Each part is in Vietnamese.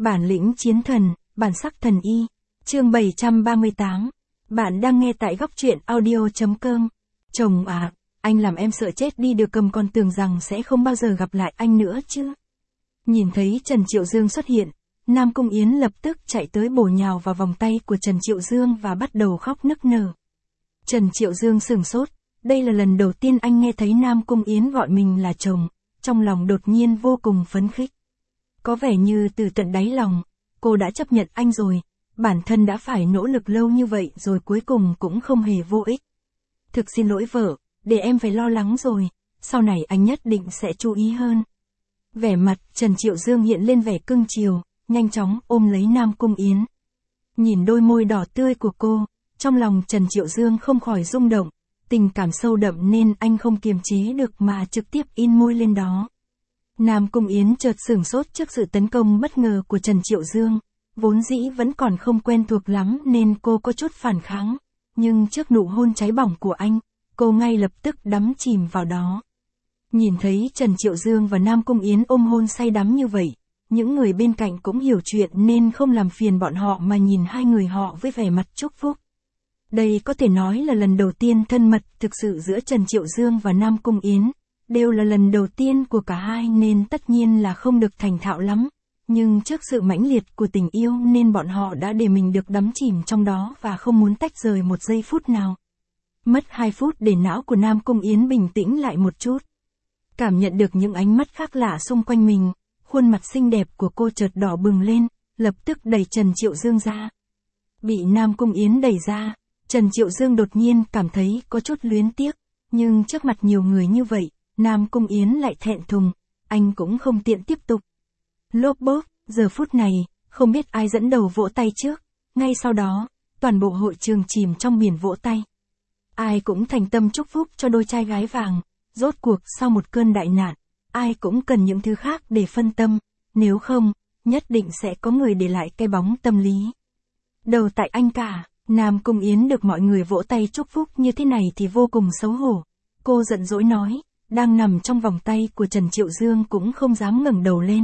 Bản lĩnh chiến thần, bản sắc thần y. Chương 738. Bạn đang nghe tại góc truyện audio.com. Chồng à, anh làm em sợ chết đi được, cầm còn tưởng rằng sẽ không bao giờ gặp lại anh nữa chứ. Nhìn thấy Trần Triệu Dương xuất hiện, Nam Cung Yến lập tức chạy tới bổ nhào vào vòng tay của Trần Triệu Dương và bắt đầu khóc nức nở. Trần Triệu Dương sửng sốt, đây là lần đầu tiên anh nghe thấy Nam Cung Yến gọi mình là chồng, trong lòng đột nhiên vô cùng phấn khích. Có vẻ như từ tận đáy lòng, cô đã chấp nhận anh rồi, bản thân đã phải nỗ lực lâu như vậy rồi cuối cùng cũng không hề vô ích. Thực xin lỗi vợ, để em phải lo lắng rồi, sau này anh nhất định sẽ chú ý hơn. Vẻ mặt Trần Triệu Dương hiện lên vẻ cưng chiều, nhanh chóng ôm lấy Nam Cung Yến. Nhìn đôi môi đỏ tươi của cô, trong lòng Trần Triệu Dương không khỏi rung động, tình cảm sâu đậm nên anh không kiềm chế được mà trực tiếp in môi lên đó. Nam Cung Yến chợt sửng sốt trước sự tấn công bất ngờ của Trần Triệu Dương, vốn dĩ vẫn còn không quen thuộc lắm nên cô có chút phản kháng, nhưng trước nụ hôn cháy bỏng của anh, cô ngay lập tức đắm chìm vào đó. Nhìn thấy Trần Triệu Dương và Nam Cung Yến ôm hôn say đắm như vậy, những người bên cạnh cũng hiểu chuyện nên không làm phiền bọn họ mà nhìn hai người họ với vẻ mặt chúc phúc. Đây có thể nói là lần đầu tiên thân mật thực sự giữa Trần Triệu Dương và Nam Cung Yến, đều là lần đầu tiên của cả hai nên tất nhiên là không được thành thạo lắm, nhưng trước sự mãnh liệt của tình yêu nên bọn họ đã để mình được đắm chìm trong đó và không muốn tách rời một giây phút nào. Mất 2 phút để não của Nam Cung Yến bình tĩnh lại một chút. Cảm nhận được những ánh mắt khác lạ xung quanh mình, khuôn mặt xinh đẹp của cô chợt đỏ bừng lên, lập tức đẩy Trần Triệu Dương ra. Bị Nam Cung Yến đẩy ra, Trần Triệu Dương đột nhiên cảm thấy có chút luyến tiếc, nhưng trước mặt nhiều người như vậy, Nam Cung Yến lại thẹn thùng, anh cũng không tiện tiếp tục. Lốp bốp, giờ phút này, không biết ai dẫn đầu vỗ tay trước, ngay sau đó, toàn bộ hội trường chìm trong biển vỗ tay. Ai cũng thành tâm chúc phúc cho đôi trai gái vàng, rốt cuộc sau một cơn đại nạn, ai cũng cần những thứ khác để phân tâm, nếu không, nhất định sẽ có người để lại cái bóng tâm lý. Đầu tại anh cả, Nam Cung Yến được mọi người vỗ tay chúc phúc như thế này thì vô cùng xấu hổ. Cô giận dỗi nói, đang nằm trong vòng tay của Trần Triệu Dương cũng không dám ngẩng đầu lên.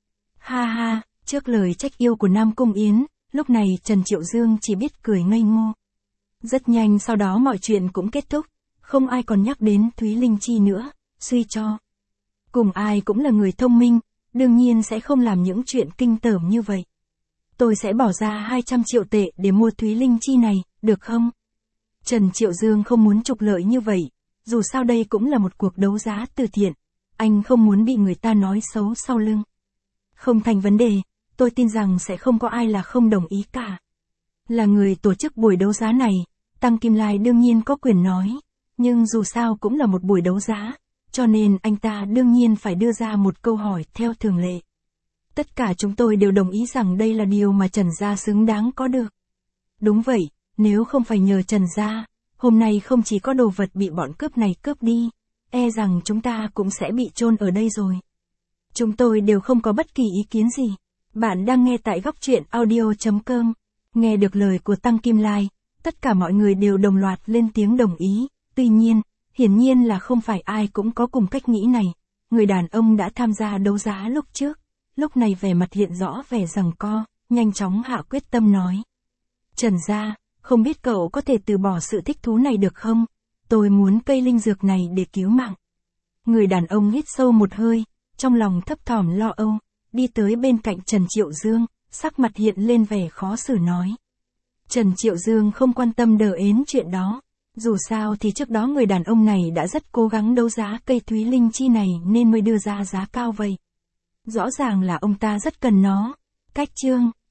Ha ha, trước lời trách yêu của Nam Cung Yến, lúc này Trần Triệu Dương chỉ biết cười ngây ngô. Rất nhanh sau đó mọi chuyện cũng kết thúc, không ai còn nhắc đến Thúy Linh Chi nữa, suy cho. Cùng ai cũng là người thông minh, đương nhiên sẽ không làm những chuyện kinh tởm như vậy. Tôi sẽ bỏ ra 200 triệu tệ để mua Thúy Linh Chi này, được không? Trần Triệu Dương không muốn trục lợi như vậy, dù sao đây cũng là một cuộc đấu giá từ thiện, anh không muốn bị người ta nói xấu sau lưng. Không thành vấn đề, tôi tin rằng sẽ không có ai là không đồng ý cả. Là người tổ chức buổi đấu giá này, Tăng Kim Lai đương nhiên có quyền nói, nhưng dù sao cũng là một buổi đấu giá, cho nên anh ta đương nhiên phải đưa ra một câu hỏi theo thường lệ. Tất cả chúng tôi đều đồng ý rằng đây là điều mà Trần Gia xứng đáng có được. Đúng vậy, nếu không phải nhờ Trần Gia, hôm nay không chỉ có đồ vật bị bọn cướp này cướp đi, e rằng chúng ta cũng sẽ bị chôn ở đây rồi. Chúng tôi đều không có bất kỳ ý kiến gì. Bạn đang nghe tại góc truyện audio.com. Nghe được lời của Tăng Kim Lai, tất cả mọi người đều đồng loạt lên tiếng đồng ý. Tuy nhiên, hiển nhiên là không phải ai cũng có cùng cách nghĩ này. Người đàn ông đã tham gia đấu giá lúc trước, lúc này vẻ mặt hiện rõ vẻ giằng co, nhanh chóng hạ quyết tâm nói. Trần Gia, không biết cậu có thể từ bỏ sự thích thú này được không? Tôi muốn cây linh dược này để cứu mạng. Người đàn ông hít sâu một hơi, trong lòng thấp thỏm lo âu, đi tới bên cạnh Trần Triệu Dương, sắc mặt hiện lên vẻ khó xử nói. Trần Triệu Dương không quan tâm đờ ến chuyện đó, dù sao thì trước đó người đàn ông này đã rất cố gắng đấu giá cây Thúy Linh Chi này nên mới đưa ra giá cao vậy. Rõ ràng là ông ta rất cần nó. Cách chương